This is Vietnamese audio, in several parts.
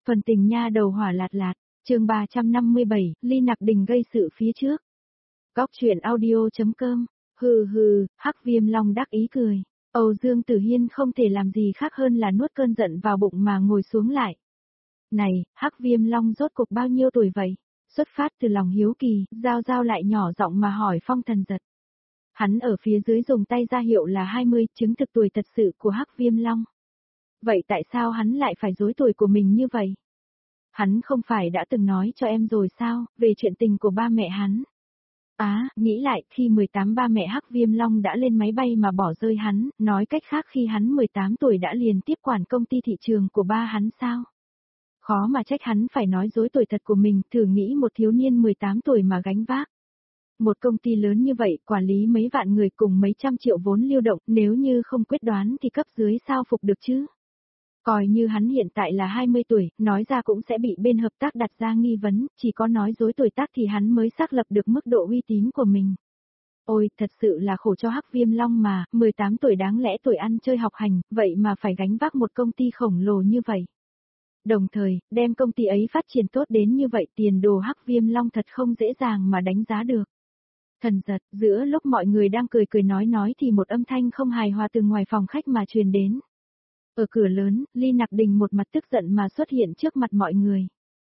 Phần tình nha đầu hỏa lạt lạt, chương 357, Ly Nặc Đình gây sự phía trước. Góc truyện audio.com, Hắc Viêm Long đắc ý cười. Âu Dương Tử Hiên không thể làm gì khác hơn là nuốt cơn giận vào bụng mà ngồi xuống lại. Này, Hắc Viêm Long rốt cuộc bao nhiêu tuổi vậy? Xuất phát từ lòng hiếu kỳ, Giao Giao lại nhỏ giọng mà hỏi Phong Thần Giật. Hắn ở phía dưới dùng tay ra hiệu là 20, chứng thực tuổi thật sự của Hắc Viêm Long. Vậy tại sao hắn lại phải dối tuổi của mình như vậy? Hắn không phải đã từng nói cho em rồi sao, về chuyện tình của ba mẹ hắn. Nghĩ lại, khi 18 ba mẹ Hắc Viêm Long đã lên máy bay mà bỏ rơi hắn, nói cách khác khi hắn 18 tuổi đã liền tiếp quản công ty thị trường của ba hắn sao? Khó mà trách hắn phải nói dối tuổi thật của mình, thử nghĩ một thiếu niên 18 tuổi mà gánh vác. Một công ty lớn như vậy, quản lý mấy vạn người cùng mấy trăm triệu vốn lưu động, nếu như không quyết đoán thì cấp dưới sao phục được chứ? Coi như hắn hiện tại là 20 tuổi, nói ra cũng sẽ bị bên hợp tác đặt ra nghi vấn, chỉ có nói dối tuổi tác thì hắn mới xác lập được mức độ uy tín của mình. Ôi, thật sự là khổ cho Hắc Viêm Long mà, 18 tuổi đáng lẽ tuổi ăn chơi học hành, vậy mà phải gánh vác một công ty khổng lồ như vậy. Đồng thời, đem công ty ấy phát triển tốt đến như vậy, tiền đồ Hắc Viêm Long thật không dễ dàng mà đánh giá được. Thần Giật, giữa lúc mọi người đang cười cười nói thì một âm thanh không hài hòa từ ngoài phòng khách mà truyền đến. Ở cửa lớn, Ly Nặc Đình một mặt tức giận mà xuất hiện trước mặt mọi người.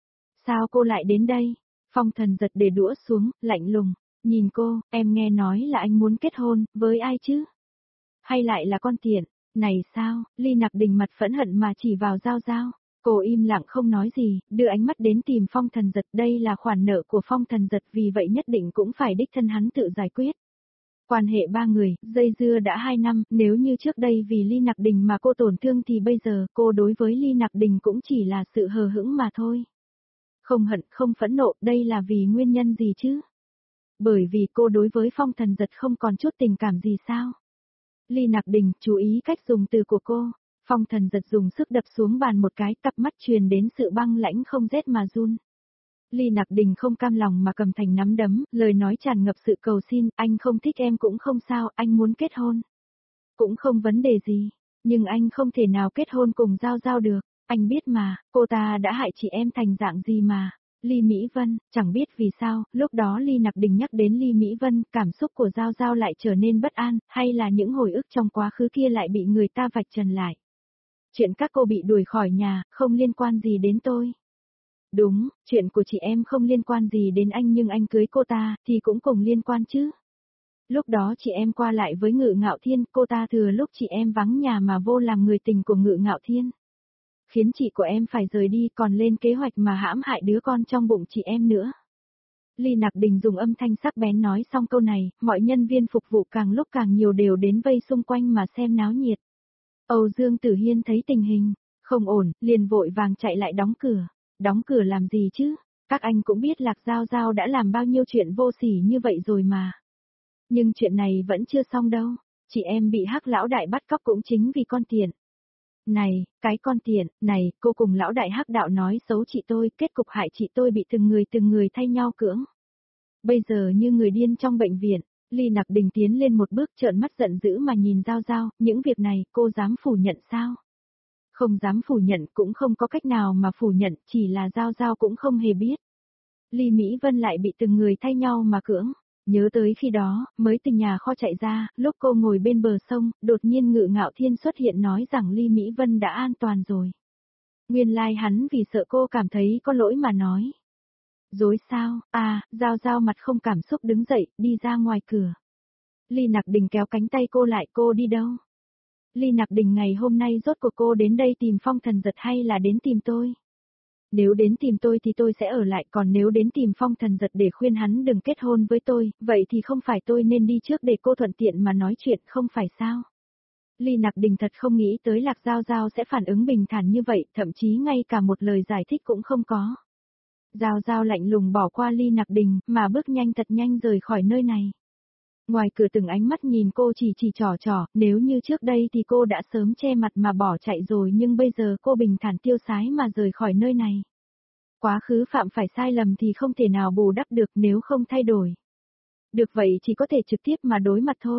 Sao cô lại đến đây? Phong Thần Giật để đũa xuống, lạnh lùng, nhìn cô, em nghe nói là anh muốn kết hôn, với ai chứ? Hay lại là con tiện? Này sao, Ly Nặc Đình mặt phẫn hận mà chỉ vào Giao Giao. Cô im lặng không nói gì, đưa ánh mắt đến tìm Phong Thần Giật, đây là khoản nợ của Phong Thần Giật, vì vậy nhất định cũng phải đích thân hắn tự giải quyết. Quan hệ ba người, dây dưa đã 2 năm, nếu như trước đây vì Ly Nặc Đình mà cô tổn thương thì bây giờ cô đối với Ly Nặc Đình cũng chỉ là sự hờ hững mà thôi. Không hận, không phẫn nộ, đây là vì nguyên nhân gì chứ? Bởi vì cô đối với Phong Thần Giật không còn chút tình cảm gì sao? Ly Nặc Đình, chú ý cách dùng từ của cô. Phong Thần Giật dùng sức đập xuống bàn một cái, cặp mắt truyền đến sự băng lãnh không rét mà run. Ly Nặc Đình không cam lòng mà cầm thành nắm đấm, lời nói tràn ngập sự cầu xin, anh không thích em cũng không sao, anh muốn kết hôn. Cũng không vấn đề gì, nhưng anh không thể nào kết hôn cùng Giao Giao được, anh biết mà, cô ta đã hại chị em thành dạng gì mà. Ly Mỹ Vân, chẳng biết vì sao, lúc đó Ly Nặc Đình nhắc đến Ly Mỹ Vân, cảm xúc của Giao Giao lại trở nên bất an, hay là những hồi ức trong quá khứ kia lại bị người ta vạch trần lại. Chuyện các cô bị đuổi khỏi nhà, không liên quan gì đến tôi. Đúng, chuyện của chị em không liên quan gì đến anh nhưng anh cưới cô ta, thì cũng cùng liên quan chứ. Lúc đó chị em qua lại với Ngự Ngạo Thiên, cô ta thừa lúc chị em vắng nhà mà vô làm người tình của Ngự Ngạo Thiên. Khiến chị của em phải rời đi còn lên kế hoạch mà hãm hại đứa con trong bụng chị em nữa. Ly Nặc Đình dùng âm thanh sắc bén nói xong câu này, mọi nhân viên phục vụ càng lúc càng nhiều đều đến vây xung quanh mà xem náo nhiệt. Âu Dương Tử Hiên thấy tình hình không ổn, liền vội vàng chạy lại đóng cửa. Đóng cửa làm gì chứ? Các anh cũng biết Lạc Giao Giao đã làm bao nhiêu chuyện vô sỉ như vậy rồi mà. Nhưng chuyện này vẫn chưa xong đâu. Chị em bị Hắc lão đại bắt cóc cũng chính vì con tiện. Này, cái con tiện, này, cô cùng lão đại Hắc đạo nói xấu chị tôi, kết cục hại chị tôi bị từng người thay nhau cưỡng. Bây giờ như người điên trong bệnh viện. Ly Nặc Đình tiến lên một bước trợn mắt giận dữ mà nhìn Giao Giao, những việc này cô dám phủ nhận sao? Không dám phủ nhận cũng không có cách nào mà phủ nhận, chỉ là Giao Giao cũng không hề biết. Ly Mỹ Vân lại bị từng người thay nhau mà cưỡng. Nhớ tới khi đó, mới từ nhà kho chạy ra, lúc cô ngồi bên bờ sông, đột nhiên Ngự Ngạo Thiên xuất hiện nói rằng Ly Mỹ Vân đã an toàn rồi. Nguyên lai hắn vì sợ cô cảm thấy có lỗi mà nói. Dối sao? Giao Giao mặt không cảm xúc đứng dậy, đi ra ngoài cửa. Ly Nặc Đình kéo cánh tay cô lại, cô đi đâu? Ly Nặc Đình, ngày hôm nay rốt cuộc cô đến đây tìm Phong Thần Giật hay là đến tìm tôi? Nếu đến tìm tôi thì tôi sẽ ở lại, còn nếu đến tìm Phong Thần Giật để khuyên hắn đừng kết hôn với tôi, vậy thì không phải tôi nên đi trước để cô thuận tiện mà nói chuyện không phải sao? Ly Nặc Đình thật không nghĩ tới Lạc Giao Giao sẽ phản ứng bình thản như vậy, thậm chí ngay cả một lời giải thích cũng không có. Giao Giao lạnh lùng bỏ qua Ly Nặc Đình, mà bước nhanh thật nhanh rời khỏi nơi này. Ngoài cửa từng ánh mắt nhìn cô chỉ trò, nếu như trước đây thì cô đã sớm che mặt mà bỏ chạy rồi, nhưng bây giờ cô bình thản tiêu sái mà rời khỏi nơi này. Quá khứ phạm phải sai lầm thì không thể nào bù đắp được nếu không thay đổi. Được vậy chỉ có thể trực tiếp mà đối mặt thôi.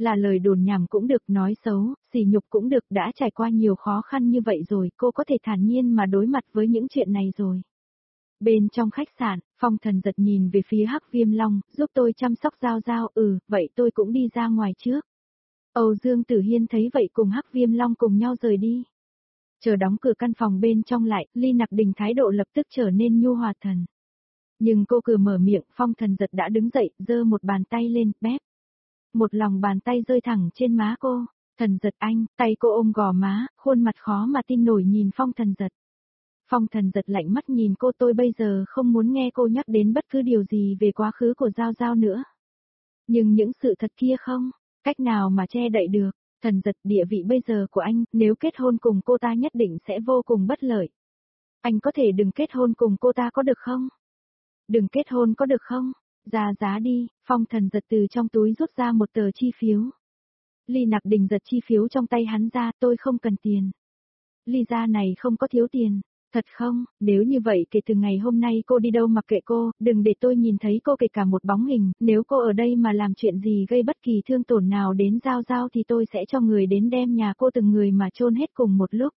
Là lời đồn nhảm cũng được, nói xấu, sỉ nhục cũng được, đã trải qua nhiều khó khăn như vậy rồi, cô có thể thản nhiên mà đối mặt với những chuyện này rồi. Bên trong khách sạn, Phong Thần giật nhìn về phía Hắc Viêm Long, giúp tôi chăm sóc Giao Giao, vậy tôi cũng đi ra ngoài trước. Âu Dương Tử Hiên thấy vậy cùng Hắc Viêm Long cùng nhau rời đi. Chờ đóng cửa căn phòng bên trong lại, Ly Nặc Đình thái độ lập tức trở nên nhu hòa thần. Nhưng cô cứ mở miệng, Phong Thần giật đã đứng dậy, giơ một bàn tay lên, bép. Một lòng bàn tay rơi thẳng trên má cô. Thần giật anh, tay cô ôm gò má, khuôn mặt khó mà tin nổi nhìn Phong Thần giật. Phong Thần giật lạnh mắt nhìn cô, tôi bây giờ không muốn nghe cô nhắc đến bất cứ điều gì về quá khứ của Giao Giao nữa. Nhưng những sự thật kia không, cách nào mà che đậy được. Thần giật, địa vị bây giờ của anh, nếu kết hôn cùng cô ta nhất định sẽ vô cùng bất lợi. Anh có thể đừng kết hôn cùng cô ta có được không? Đừng kết hôn có được không? Ra giá đi. Phong Thần giật từ trong túi rút ra một tờ chi phiếu. Ly Nặc Đình giật chi phiếu trong tay hắn ra, tôi không cần tiền. Ly gia này không có thiếu tiền. Thật không, nếu như vậy kể từ ngày hôm nay cô đi đâu mặc kệ cô, đừng để tôi nhìn thấy cô kể cả một bóng hình, nếu cô ở đây mà làm chuyện gì gây bất kỳ thương tổn nào đến Giao Giao thì tôi sẽ cho người đến đem nhà cô từng người mà chôn hết cùng một lúc.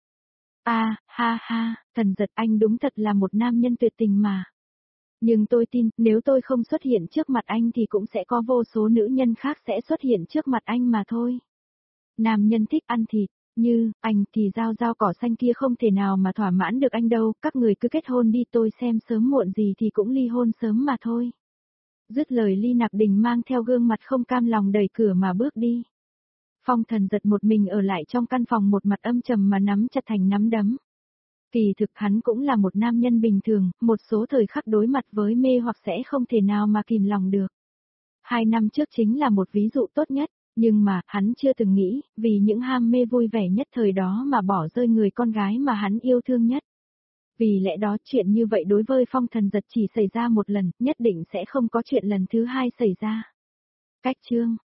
Ha ha, Thần giật, anh đúng thật là một nam nhân tuyệt tình mà. Nhưng tôi tin, nếu tôi không xuất hiện trước mặt anh thì cũng sẽ có vô số nữ nhân khác sẽ xuất hiện trước mặt anh mà thôi. Nam nhân thích ăn thịt. Như, anh thì Giao Giao cỏ xanh kia không thể nào mà thỏa mãn được anh đâu, các người cứ kết hôn đi, tôi xem sớm muộn gì thì cũng ly hôn sớm mà thôi. Dứt lời, Ly Nặc Đình mang theo gương mặt không cam lòng đẩy cửa mà bước đi. Phong Thần giật một mình ở lại trong căn phòng, một mặt âm trầm mà nắm chặt thành nắm đấm. Kỳ thực hắn cũng là một nam nhân bình thường, một số thời khắc đối mặt với mê hoặc sẽ không thể nào mà kìm lòng được. 2 năm trước chính là một ví dụ tốt nhất. Nhưng mà, hắn chưa từng nghĩ, vì những ham mê vui vẻ nhất thời đó mà bỏ rơi người con gái mà hắn yêu thương nhất. Vì lẽ đó chuyện như vậy đối với Phong Thần giật chỉ xảy ra một lần, nhất định sẽ không có chuyện lần thứ hai xảy ra. Cách chương